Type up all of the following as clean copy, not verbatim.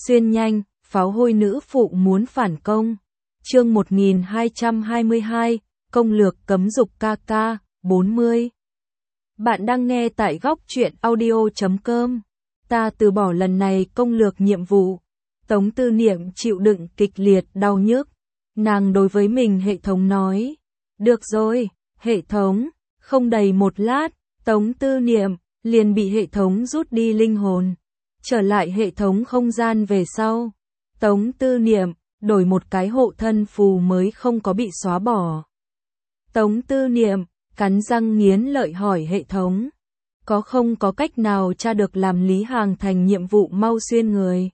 Xuyên nhanh, pháo hôi nữ phụ muốn phản công. Chương 1222, công lược cấm dục KK, 40. Bạn đang nghe tại góc truyện audio.com. Ta từ bỏ lần này công lược nhiệm vụ. Tống Tư Niệm chịu đựng kịch liệt đau nhức. Nàng đối với mình hệ thống nói. Được rồi, hệ thống. Không đầy một lát, Tống Tư Niệm liền bị hệ thống rút đi linh hồn. Trở lại hệ thống không gian về sau. Tống Tư Niệm đổi một cái hộ thân phù mới không có bị xóa bỏ. Tống Tư Niệm cắn răng nghiến lợi hỏi hệ thống. Không có cách nào tra được làm Lý Hàng Thành nhiệm vụ mau xuyên người.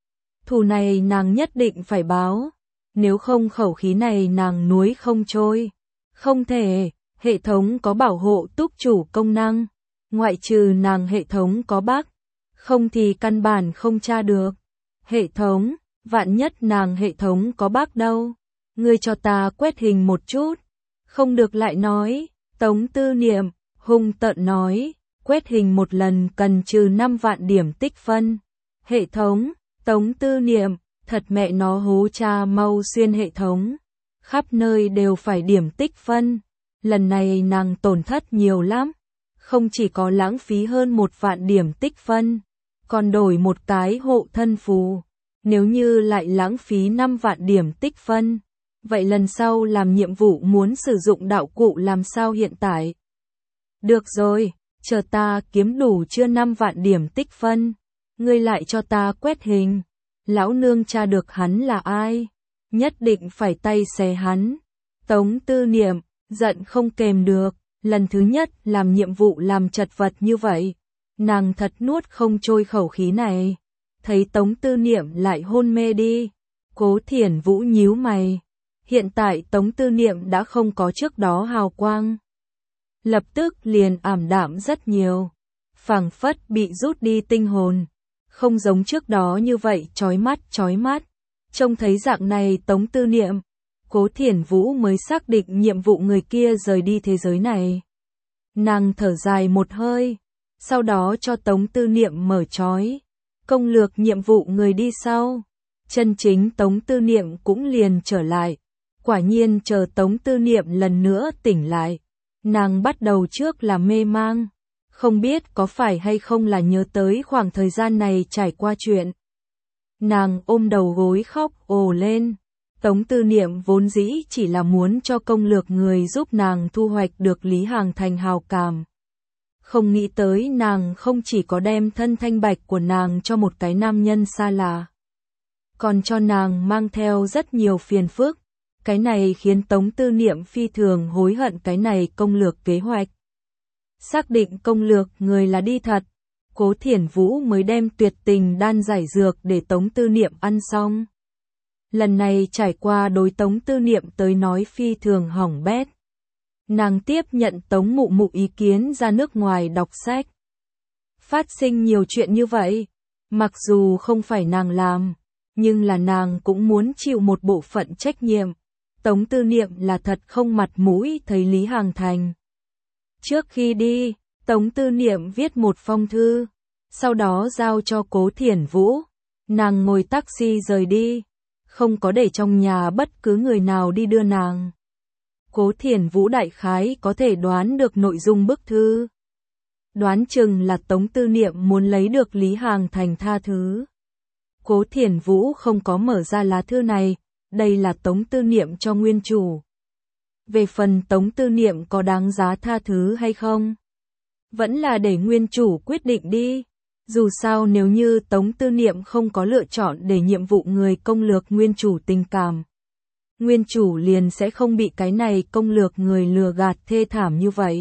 Thù này nàng nhất định phải báo. Nếu không khẩu khí này nàng nuối không trôi. Không thể, hệ thống có bảo hộ túc chủ công năng. Ngoại trừ nàng hệ thống có bug. Không thì căn bản không tra được. Hệ thống, vạn nhất nàng hệ thống có bug đâu. Ngươi cho ta quét hình một chút. Không được lại nói. Tống Tư Niệm hung tợn nói. Quét hình một lần cần trừ 5 vạn điểm tích phân. Hệ thống, Tống Tư Niệm, thật mẹ nó hố cha mau xuyên hệ thống. Khắp nơi đều phải điểm tích phân. Lần này nàng tổn thất nhiều lắm. Không chỉ có lãng phí hơn 1 vạn điểm tích phân, còn đổi một cái hộ thân phù. Nếu như lại lãng phí 5 vạn điểm tích phân, vậy lần sau làm nhiệm vụ muốn sử dụng đạo cụ làm sao hiện tại? Được rồi, chờ ta kiếm đủ chưa 5 vạn điểm tích phân, ngươi lại cho ta quét hình. Lão nương tra được hắn là ai, nhất định phải tay xé hắn. Tống Tư Niệm giận không kềm được, lần thứ nhất làm nhiệm vụ làm chật vật như vậy, nàng thật nuốt không trôi khẩu khí này. Thấy Tống Tư Niệm lại hôn mê đi, Cố Thiển Vũ nhíu mày. Hiện tại Tống Tư Niệm đã không có trước đó hào quang, lập tức liền ảm đạm rất nhiều, phảng phất bị rút đi tinh hồn, không giống trước đó như vậy chói mắt. Trông thấy dạng này Tống Tư Niệm, Cố Thiển Vũ mới xác định nhiệm vụ người kia rời đi thế giới này. Nàng thở dài một hơi, sau đó cho Tống Tư Niệm mở trói, công lược nhiệm vụ người đi sau. Chân chính Tống Tư Niệm cũng liền trở lại. Quả nhiên chờ Tống Tư Niệm lần nữa tỉnh lại, nàng bắt đầu trước là mê mang, không biết có phải hay không là nhớ tới khoảng thời gian này trải qua chuyện. Nàng ôm đầu gối khóc ồ lên. Tống Tư Niệm vốn dĩ chỉ là muốn cho công lược người giúp nàng thu hoạch được Lý Hàng Thành hào cảm. Không nghĩ tới nàng không chỉ có đem thân thanh bạch của nàng cho một cái nam nhân xa lạ, còn cho nàng mang theo rất nhiều phiền phức. Cái này khiến Tống Tư Niệm phi thường hối hận cái này công lược kế hoạch. Xác định công lược người là đi thật, Cố Thiển Vũ mới đem tuyệt tình đan giải dược để Tống Tư Niệm ăn xong. Lần này trải qua đối Tống Tư Niệm tới nói phi thường hỏng bét. Nàng tiếp nhận Tống Mụ Mụ ý kiến ra nước ngoài đọc sách. Phát sinh nhiều chuyện như vậy, mặc dù không phải nàng làm, nhưng là nàng cũng muốn chịu một bộ phận trách nhiệm. Tống Tư Niệm là thật không mặt mũi thấy Lý Hàng Thành. Trước khi đi, Tống Tư Niệm viết một phong thư, sau đó giao cho Cố Thiển Vũ. Nàng ngồi taxi rời đi, không có để trong nhà bất cứ người nào đi đưa nàng. Cố Thiển Vũ đại khái có thể đoán được nội dung bức thư. Đoán chừng là Tống Tư Niệm muốn lấy được Lý Hàng Thành tha thứ. Cố Thiển Vũ không có mở ra lá thư này, đây là Tống Tư Niệm cho nguyên chủ. Về phần Tống Tư Niệm có đáng giá tha thứ hay không, vẫn là để nguyên chủ quyết định đi. Dù sao nếu như Tống Tư Niệm không có lựa chọn để nhiệm vụ người công lược nguyên chủ tình cảm, nguyên chủ liền sẽ không bị cái này công lược người lừa gạt thê thảm như vậy.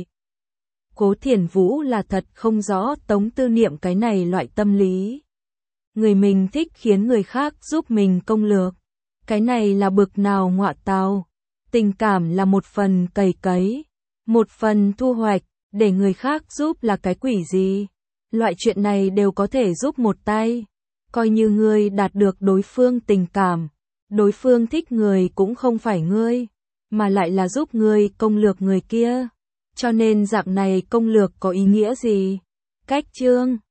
Cố Thiển Vũ là thật không rõ Tống Tư Niệm cái này loại tâm lý. Người mình thích khiến người khác giúp mình công lược, cái này là bực nào ngọa tào. Tình cảm là một phần cày cấy, một phần thu hoạch, để người khác giúp là cái quỷ gì. Loại chuyện này đều có thể giúp một tay. Coi như ngươi đạt được đối phương tình cảm, đối phương thích người cũng không phải ngươi, mà lại là giúp ngươi công lược người kia. Cho nên dạng này công lược có ý nghĩa gì? Cách chương